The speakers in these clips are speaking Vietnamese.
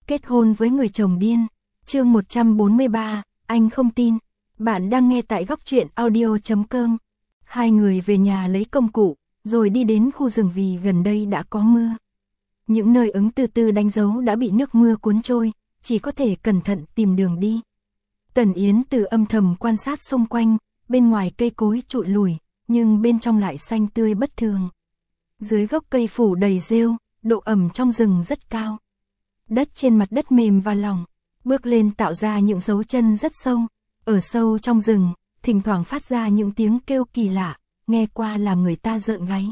Kết hôn với người chồng điên. Chương 143, anh không tin. Bạn đang nghe tại góc truyện audio.com. Hai người về nhà lấy công cụ, rồi đi đến khu rừng vì gần đây đã có mưa. Những nơi Ứng Tư Tư đánh dấu đã bị nước mưa cuốn trôi, chỉ có thể cẩn thận tìm đường đi. Tần Yến Từ âm thầm quan sát xung quanh, bên ngoài cây cối trụi lùi, nhưng bên trong lại xanh tươi bất thường. Dưới gốc cây phủ đầy rêu, độ ẩm trong rừng rất cao. Đất trên mặt đất mềm và lỏng, bước lên tạo ra những dấu chân rất sâu. Ở sâu trong rừng, thỉnh thoảng phát ra những tiếng kêu kỳ lạ, nghe qua làm người ta rợn gáy.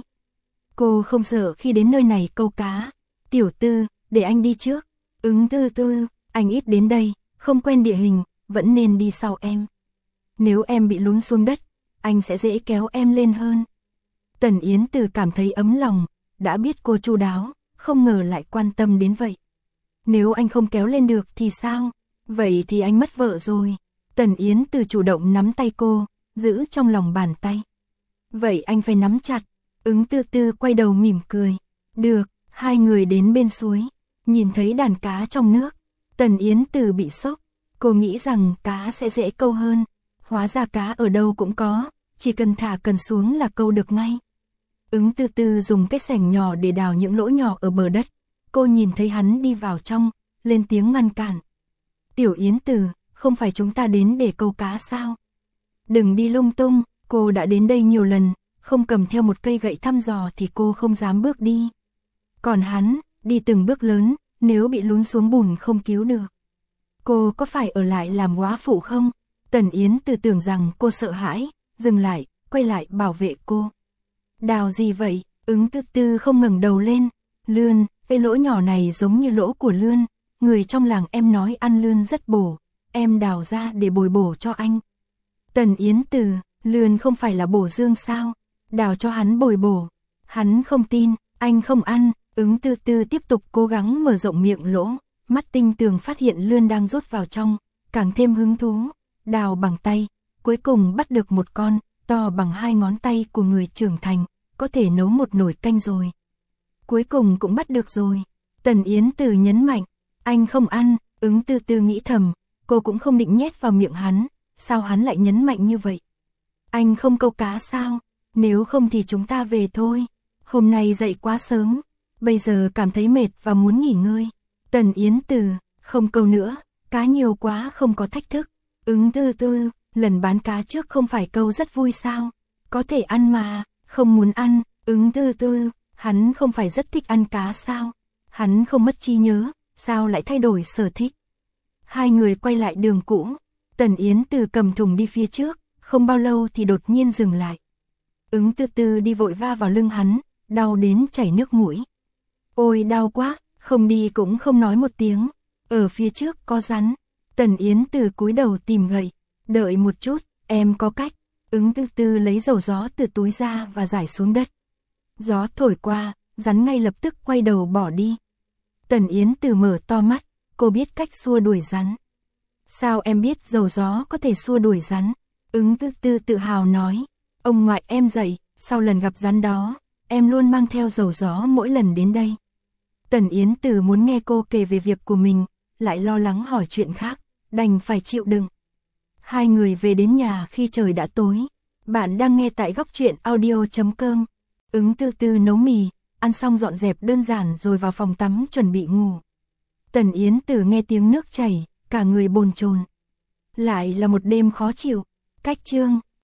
Cô không sợ khi đến nơi này câu cá. Tiểu Tư, để anh đi trước. Ứng Tư Tư, anh ít đến đây, không quen địa hình, vẫn nên đi sau em. Nếu em bị lún xuống đất, anh sẽ dễ kéo em lên hơn. Tần Yến Từ cảm thấy ấm lòng, đã biết cô chu đáo, không ngờ lại quan tâm đến vậy. Nếu anh không kéo lên được thì sao? Vậy thì anh mất vợ rồi. Tần Yến Từ chủ động nắm tay cô, giữ trong lòng bàn tay. Vậy anh phải nắm chặt. Ứng Tư Tư quay đầu mỉm cười. Được, hai người đến bên suối, nhìn thấy đàn cá trong nước. Tần Yến Từ bị sốc, cô nghĩ rằng cá sẽ dễ câu hơn. Hóa ra cá ở đâu cũng có, chỉ cần thả cần xuống là câu được ngay. Ứng Tư Tư dùng cái xẻng nhỏ để đào những lỗ nhỏ ở bờ đất. Cô nhìn thấy hắn đi vào trong, lên tiếng ngăn cản. Tiểu Yến Từ, không phải chúng ta đến để câu cá sao? Đừng đi lung tung, cô đã đến đây nhiều lần, không cầm theo một cây gậy thăm dò thì cô không dám bước đi. Còn hắn, đi từng bước lớn, nếu bị lún xuống bùn không cứu được. Cô có phải ở lại làm góa phụ không? Tần Yến Từ tưởng rằng cô sợ hãi, dừng lại, quay lại bảo vệ cô. Đào gì vậy? Ứng Tư Tư không ngẩng đầu lên. Lươn, cái lỗ nhỏ này giống như lỗ của lươn. Người trong làng em nói ăn lươn rất bổ, em đào ra để bồi bổ cho anh. Tần Yến Từ, lươn không phải là bổ dương sao? Đào cho hắn bồi bổ. Hắn không tin, anh không ăn. Ứng Tư Tư tiếp tục cố gắng mở rộng miệng lỗ, mắt tinh tường phát hiện lươn đang rút vào trong, càng thêm hứng thú. Đào bằng tay, cuối cùng bắt được một con, to bằng 2 ngón tay của người trưởng thành, có thể nấu một nồi canh rồi. Cuối cùng cũng bắt được rồi. Tần Yến Từ nhấn mạnh, anh không ăn. Ứng Tư Tư nghĩ thầm, cô cũng không định nhét vào miệng hắn, sao hắn lại nhấn mạnh như vậy? Anh không câu cá sao? Nếu không thì chúng ta về thôi. Hôm nay dậy quá sớm, bây giờ cảm thấy mệt và muốn nghỉ ngơi. Tần Yến Từ, không câu nữa, cá nhiều quá không có thách thức. Ứng Tư Tư, lần bán cá trước không phải câu rất vui sao? Có thể ăn mà, không muốn ăn. Ứng Tư Tư, hắn không phải rất thích ăn cá sao? Hắn không mất trí nhớ, sao lại thay đổi sở thích? Hai người quay lại đường cũ. Tần Yến Từ cầm thùng đi phía trước, không bao lâu thì đột nhiên dừng lại. Ứng Tư Tư đi vội va vào lưng hắn, đau đến chảy nước mũi. Ôi đau quá, không đi cũng không nói một tiếng. Ở phía trước có rắn. Tần Yến Từ cúi đầu tìm gậy. Đợi một chút, em có cách. Ứng Tư Tư lấy dầu gió từ túi ra và rải xuống đất. Gió thổi qua, rắn ngay lập tức quay đầu bỏ đi. Tần Yến Từ mở to mắt, cô biết cách xua đuổi rắn. Sao em biết dầu gió có thể xua đuổi rắn? Ứng Tư Tư tự hào nói. Ông ngoại em dạy, sau lần gặp rắn đó, em luôn mang theo dầu gió mỗi lần đến đây. Tần Yến Từ muốn nghe cô kể về việc của mình, lại lo lắng hỏi chuyện khác, đành phải chịu đựng. Hai người về đến nhà khi trời đã tối. Bạn đang nghe tại góc truyện audio.com. Ứng Tư Tư nấu mì, ăn xong dọn dẹp đơn giản rồi vào phòng tắm chuẩn bị ngủ. Tần Yến Từ nghe tiếng nước chảy, cả người bồn chồn. Lại là một đêm khó chịu. Cách chương